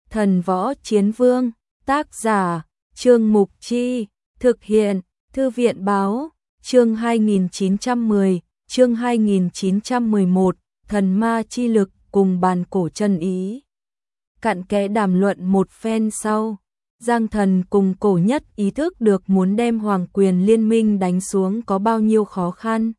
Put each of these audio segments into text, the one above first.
Thần Võ Chiến Vương, tác giả, Trương Mục Chi, thực hiện, Thư viện Báo, chương 2910, chương 2911, Thần Ma Chi Lực cùng bàn cổ chân ý. Cặn kẽ đàm luận một phen sau, Giang Thần cùng Cổ Nhất ý thức được muốn đem Hoàng Quyền Liên Minh đánh xuống có bao nhiêu khó khăn.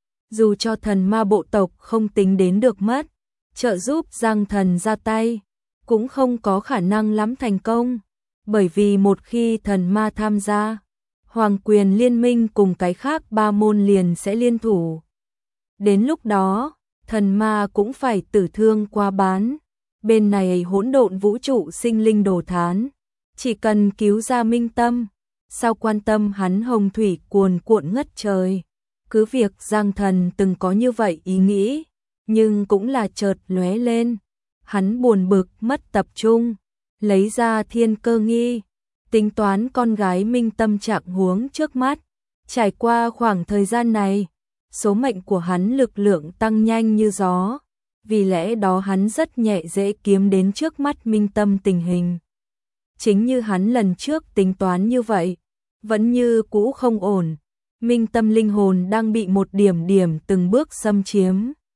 Dù cho thần ma bộ tộc không tính đến được mất, trợ giúp Giang Thần ra tay, cũng không có khả năng lắm thành công, bởi vì một khi thần ma tham gia, Hoàng Quyền Liên Minh cùng cái khác ba môn liền sẽ liên thủ. Đến lúc đó, thần ma cũng phải tử thương qua bán, bên này hỗn độn vũ trụ sinh linh đồ thán, chỉ cần cứu ra Minh Tâm, sao quan tâm hắn hồng thủy cuồn cuộn ngất trời. Cứ việc Giang Thần từng có như vậy ý nghĩ, nhưng cũng là chợt lóe lên, hắn buồn bực mất tập trung, lấy ra thiên cơ nghi, tính toán con gái Minh Tâm trạng huống trước mắt. Trải qua khoảng thời gian này, số mệnh của hắn lực lượng tăng nhanh như gió, vì lẽ đó hắn rất nhẹ dễ kiếm đến trước mắt Minh Tâm tình hình. Chính như hắn lần trước tính toán như vậy, vẫn như cũ không ổn, Minh Tâm linh hồn đang bị một điểm điểm từng bước xâm chiếm.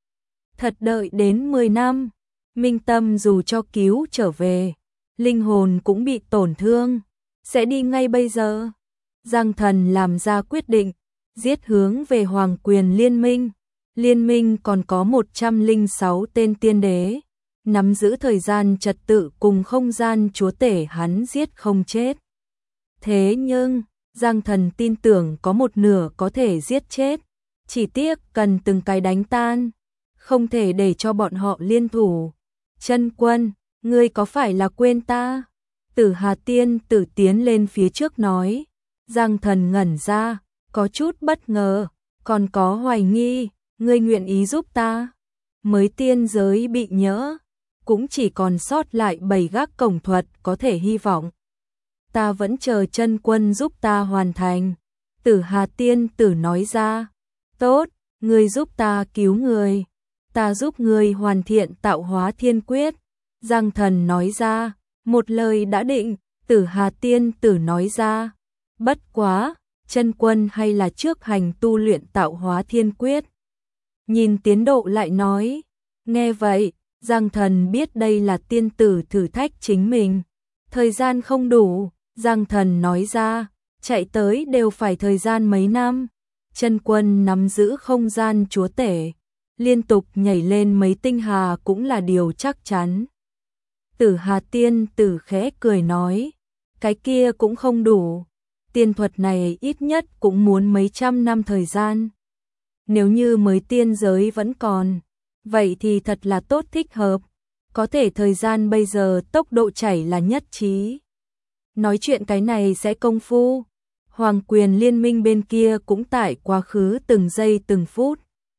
Thật đợi đến 10 năm, Minh Tâm dù cho cứu trở về, linh hồn cũng bị tổn thương, sẽ đi ngay bây giờ. Giang Thần làm ra quyết định, giết hướng về Hoàng Quyền Liên Minh. Liên Minh còn có 106 tên tiên đế, nắm giữ thời gian trật tự cùng không gian chúa tể hắn giết không chết. Thế nhưng, Giang Thần tin tưởng có một nửa có thể giết chết, chỉ tiếc cần từng cái đánh tan, không thể để cho bọn họ liên thủ. Chân Quân, ngươi có phải là quên ta? Tử Hà Tiên Tử tiến lên phía trước nói. Giang Thần ngẩn ra, có chút bất ngờ, còn có hoài nghi, ngươi nguyện ý giúp ta? Mới tiên giới bị nhỡ, cũng chỉ còn sót lại 7 gác cổng thuật có thể hy vọng. Ta vẫn chờ Chân Quân giúp ta hoàn thành. Tử Hà Tiên Tử nói ra. Tốt, ngươi giúp ta cứu người, ta giúp ngươi hoàn thiện tạo hóa thiên quyết. Giang Thần nói ra, một lời đã định. Tử Hà Tiên Tử nói ra, bất quá, Chân Quân hay là trước hành tu luyện tạo hóa thiên quyết. Nhìn tiến độ lại nói, nghe vậy, Giang Thần biết đây là tiên tử thử thách chính mình. Thời gian không đủ, Giang Thần nói ra, chạy tới đều phải thời gian mấy năm. Chân Quân nắm giữ không gian chúa tể, liên tục nhảy lên mấy tinh hà cũng là điều chắc chắn. Tử Hà Tiên Tử khẽ cười nói, cái kia cũng không đủ, tiên thuật này ít nhất cũng muốn mấy trăm năm thời gian. Nếu như mới tiên giới vẫn còn, vậy thì thật là tốt thích hợp, có thể thời gian bây giờ tốc độ chảy là nhất trí. Nói chuyện cái này sẽ công phu, Hoàng Quyền Liên Minh bên kia cũng tại quá khứ từng giây từng phút.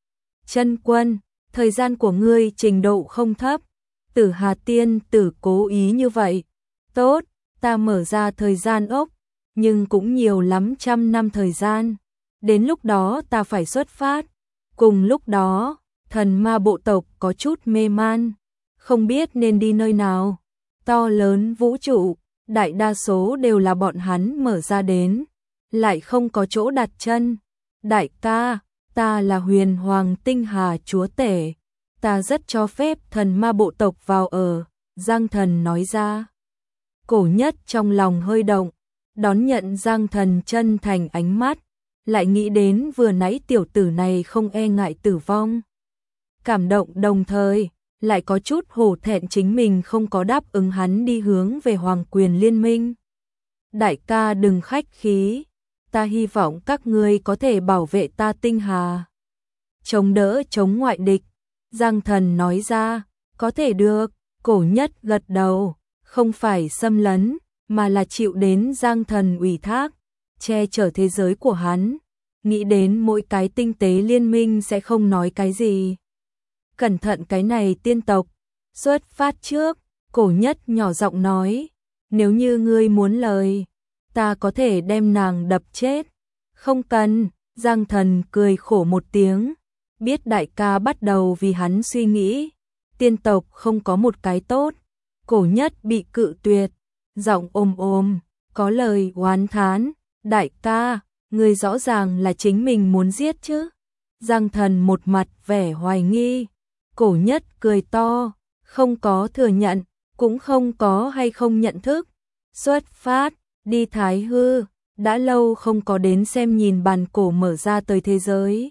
Chân Quân, thời gian của ngươi trình độ không thấp. Tử Hà Tiên Tử cố ý như vậy. Tốt, ta mở ra thời gian ốc, nhưng cũng nhiều lắm trăm năm thời gian. Đến lúc đó ta phải xuất phát. Cùng lúc đó, thần ma bộ tộc có chút mê man, không biết nên đi nơi nào. To lớn vũ trụ, đại đa số đều là bọn hắn mở ra đến, lại không có chỗ đặt chân. Đại ca, ta là Huyền Hoàng Tinh Hà chúa tể, ta rất cho phép thần ma bộ tộc vào ở. Giang Thần nói ra. Cổ Nhất trong lòng hơi động, đón nhận Giang Thần chân thành ánh mắt, lại nghĩ đến vừa nãy tiểu tử này không e ngại tử vong. Cảm động đồng thời, lại có chút hổ thẹn chính mình không có đáp ứng hắn đi hướng về Hoàng Quyền Liên Minh. Đại ca đừng khách khí, ta hy vọng các ngươi có thể bảo vệ ta tinh hà, chống đỡ chống ngoại địch. Giang Thần nói ra, có thể được. Cổ Nhất gật đầu, không phải xâm lấn, mà là chịu đến Giang Thần ủy thác, che chở thế giới của hắn. Nghĩ đến mỗi cái tinh tế liên minh sẽ không nói cái gì. Cẩn thận cái này tiên tộc. Xuất phát trước, Cổ Nhất nhỏ giọng nói, nếu như ngươi muốn lời, ta có thể đem nàng đập chết. Không cần. Giang Thần cười khổ một tiếng, biết đại ca bắt đầu vì hắn suy nghĩ. Tiên tộc không có một cái tốt, Cổ Nhất bị cự tuyệt, giọng ôm ôm, có lời oán thán, đại ca, người rõ ràng là chính mình muốn giết chứ. Giang Thần một mặt vẻ hoài nghi, Cổ Nhất cười to, không có thừa nhận, cũng không có hay không nhận thức. Xuất phát, đi Thái Hư, đã lâu không có đến xem nhìn bàn cổ mở ra tới thế giới.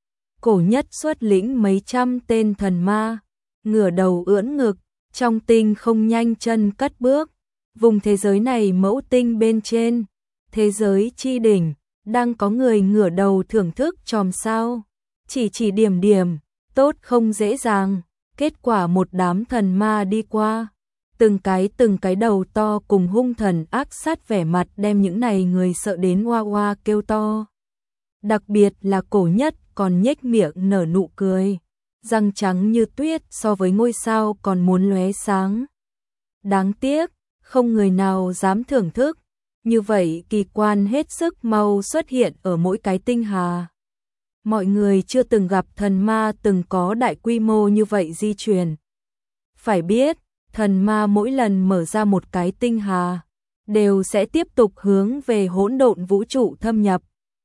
Cổ Nhất xuất lĩnh mấy trăm tên thần ma, ngửa đầu ưỡn ngực, trong tinh không nhanh chân cất bước. Vùng thế giới này mẫu tinh bên trên, thế giới chi đỉnh, đang có người ngửa đầu thưởng thức chòm sao. Chỉ điểm điểm, tốt không dễ dàng, kết quả một đám thần ma đi qua. Từng cái đầu to cùng hung thần ác sát vẻ mặt đem những này người sợ đến oa oa kêu to. Đặc biệt là Cổ Nhất còn nhếch miệng nở nụ cười, răng trắng như tuyết so với ngôi sao còn muốn lóe sáng. Đáng tiếc, không người nào dám thưởng thức, như vậy kỳ quan hết sức mau xuất hiện ở mỗi cái tinh hà. Mọi người chưa từng gặp thần ma từng có đại quy mô như vậy di chuyển. Phải biết, thần ma mỗi lần mở ra một cái tinh hà, đều sẽ tiếp tục hướng về hỗn độn vũ trụ thâm nhập.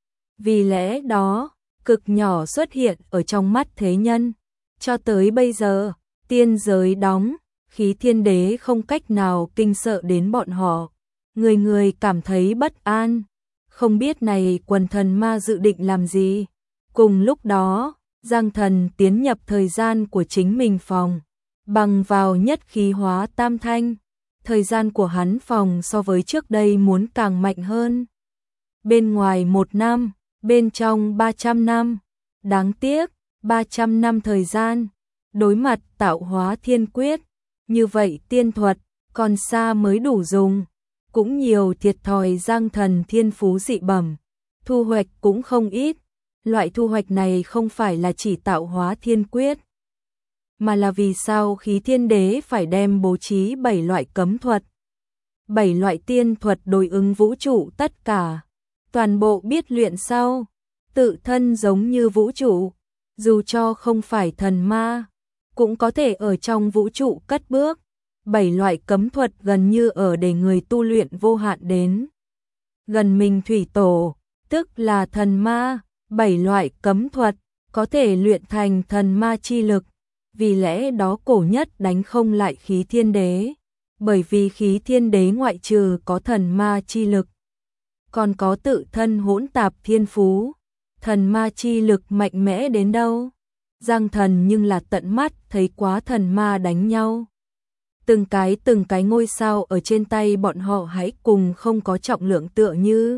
Vì lẽ đó, cực nhỏ xuất hiện ở trong mắt thế nhân. Cho tới bây giờ, tiên giới đóng, khí thiên đế không cách nào kinh sợ đến bọn họ. Người người cảm thấy bất an, không biết này quần thần ma dự định làm gì. Cùng lúc đó, Giang Thần tiến nhập thời gian của chính mình phòng, bằng vào nhất khí hóa tam thanh. Thời gian của hắn phòng so với trước đây muốn càng mạnh hơn. Bên ngoài 1 năm, bên trong 300 năm. Đáng tiếc, 300 năm thời gian, đối mặt tạo hóa thiên quyết. Như vậy tiên thuật, còn xa mới đủ dùng. Cũng nhiều thiệt thòi Giang Thần thiên phú dị bẩm, thu hoạch cũng không ít. Loại thu hoạch này không phải là chỉ tạo hóa thiên quyết, mà là vì sao khí thiên đế phải đem bố trí 7 loại cấm thuật. 7 loại tiên thuật đối ứng vũ trụ tất cả. Toàn bộ biết luyện sau, tự thân giống như vũ trụ, dù cho không phải thần ma, cũng có thể ở trong vũ trụ cất bước. 7 loại cấm thuật gần như ở để người tu luyện vô hạn đến. Gần mình thủy tổ, tức là thần ma, 7 loại cấm thuật, có thể luyện thành thần ma chi lực. Vì lẽ đó Cổ Nhất đánh không lại khí thiên đế, bởi vì khí thiên đế ngoại trừ có thần ma chi lực, còn có tự thân hỗn tạp thiên phú. Thần ma chi lực mạnh mẽ đến đâu, Giang Thần nhưng là tận mắt thấy quá thần ma đánh nhau. Từng cái ngôi sao ở trên tay bọn họ hãy cùng không có trọng lượng tựa như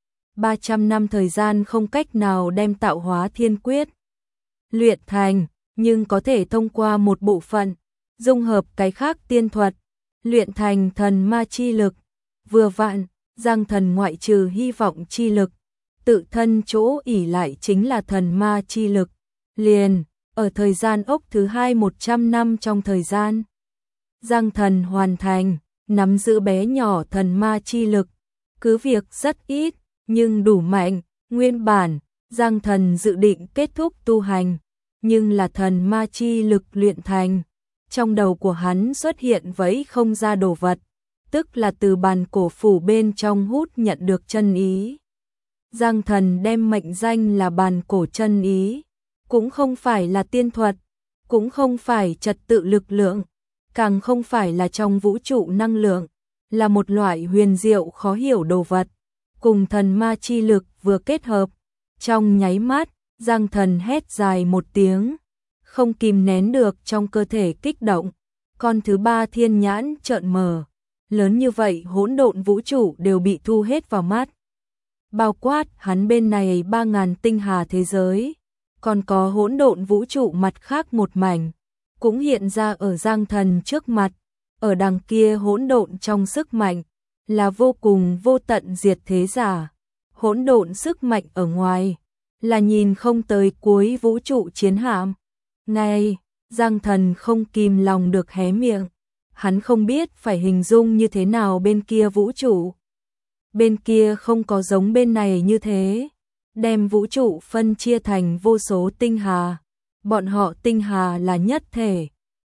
300 năm thời gian không cách nào đem tạo hóa thiên quyết luyện thành, nhưng có thể thông qua một bộ phận, dung hợp cái khác tiên thuật, luyện thành thần ma chi lực. Vừa vặn, Giang Thần ngoại trừ hy vọng chi lực, tự thân chỗ ỷ lại chính là thần ma chi lực. Liền, ở thời gian ốc thứ 2 100 năm trong thời gian, Giang Thần hoàn thành, nắm giữ bé nhỏ thần ma chi lực. Cứ việc rất ít, nhưng đủ mạnh. Nguyên bản, Giang Thần dự định kết thúc tu hành, nhưng là thần ma chi lực luyện thành. Trong đầu của hắn xuất hiện vẫy không ra đồ vật, tức là từ bàn cổ phủ bên trong hút nhận được chân ý. Giang Thần đem mệnh danh là bàn cổ chân ý, cũng không phải là tiên thuật, cũng không phải trật tự lực lượng, càng không phải là trong vũ trụ năng lượng, là một loại huyền diệu khó hiểu đồ vật, cùng thần ma chi lực vừa kết hợp. Trong nháy mắt, Giang Thần hét dài một tiếng, không kìm nén được trong cơ thể kích động. Con thứ 3 thiên nhãn trợn mở, lớn như vậy hỗn độn vũ trụ đều bị thu hết vào mắt. Bao quát hắn bên này 3000 tinh hà thế giới, còn có hỗn độn vũ trụ mặt khác một mảnh, cũng hiện ra ở Giang Thần trước mặt. Ở đằng kia hỗn độn trong sức mạnh, là vô cùng vô tận diệt thế giả. Hỗn độn sức mạnh ở ngoài, là nhìn không tới cuối vũ trụ chiến hạm. Ngay, Giang Thần không kìm lòng được hé miệng. Hắn không biết phải hình dung như thế nào bên kia vũ trụ. Bên kia không có giống bên này như thế, đem vũ trụ phân chia thành vô số tinh hà. Bọn họ tinh hà là nhất thể,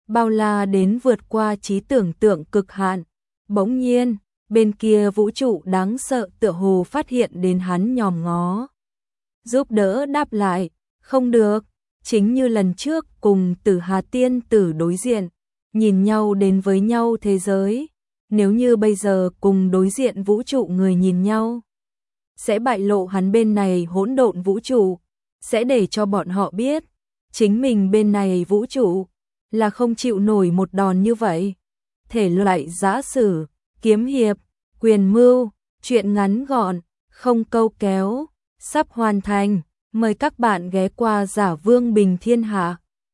bao la đến vượt qua trí tưởng tượng cực hạn. Bỗng nhiên, bên kia vũ trụ đáng sợ tựa hồ phát hiện đến hắn nhòm ngó. Giúp đỡ đáp lại, không được, chính như lần trước cùng Tử Hà tiên tử đối diện, nhìn nhau đến với nhau thế giới, nếu như bây giờ cùng đối diện vũ trụ người nhìn nhau, sẽ bại lộ hắn bên này hỗn độn vũ trụ, sẽ để cho bọn họ biết, chính mình bên này vũ trụ là không chịu nổi một đòn như vậy. Thể loại giã sử, kiếm hiệp, quyền mưu, truyện ngắn gọn, không câu kéo, sắp hoàn thành. Mời các bạn ghé qua Giả Vương Bình Thiên Hạ.